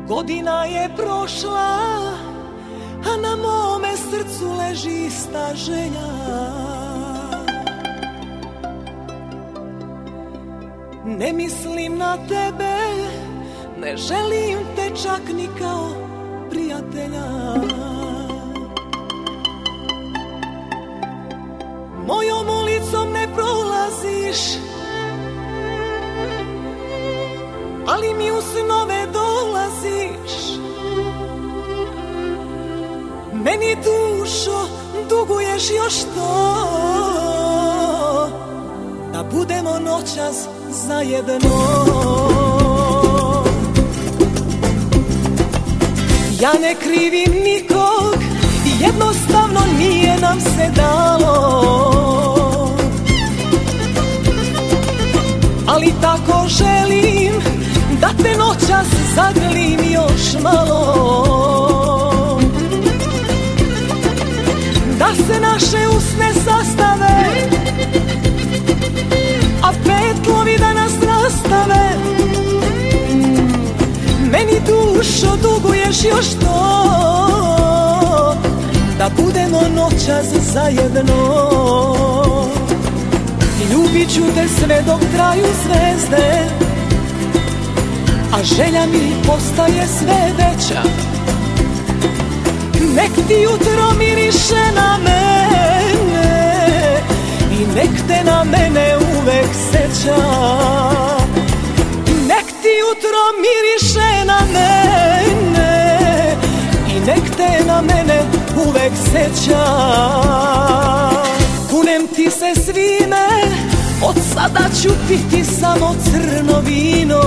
Godina je prošla, a na mome srcu leži ista želja. Ne mislim na tebe, ne želim te čak ni kao prijatelja. Mojom ulicom ne prolaziš, ali mi u snove dolaziš. Meni dušo duguješ još to, da budemo noćas zajedno. Ja ne krivim nikog, jednostavno nije nam se dalo, ali tako želim da te noćas zagrlim još malo. Da se naše usne sastave, a petlovi da nas rastave. Meni dušo duguješ još to, da budemo noćas zajedno. Ljubit ću te sve dok traju zvezde, a želja mi postaje sve veća. Nek ti jutro miriše na mene i nek te na mene uvek seća. Nek ti jutro miriše na mene i nek te na mene uvek seća. Kunem ti se svime, od sada ću piti samo crno vino.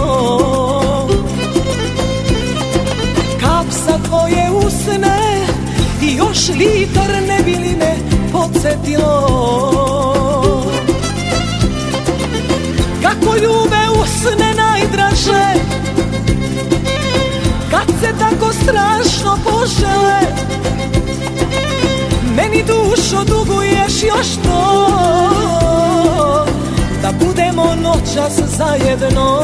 Kap sa tvoje usne i još litar ne bi li me podsjetilo. Kako ljube usne najdraže, kad se tako strašno požele. Meni dušo duguješ još to, da budemo noćas zajedno.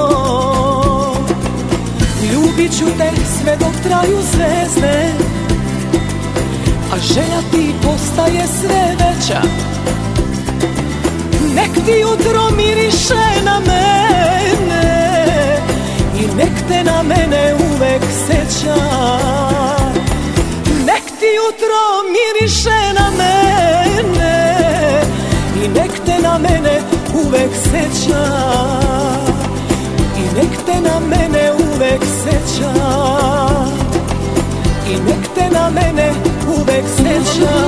Ljubit ću te sve dok traju zvezde, a želja ti postaje sve veća. Nek ti jutro miriše na mene i nek te na mene uvek seća. Nek ti jutro miriše na mene i nek te na mene uvek seća. I nek te na mene uvek seća. I nek te na mene uvek seća.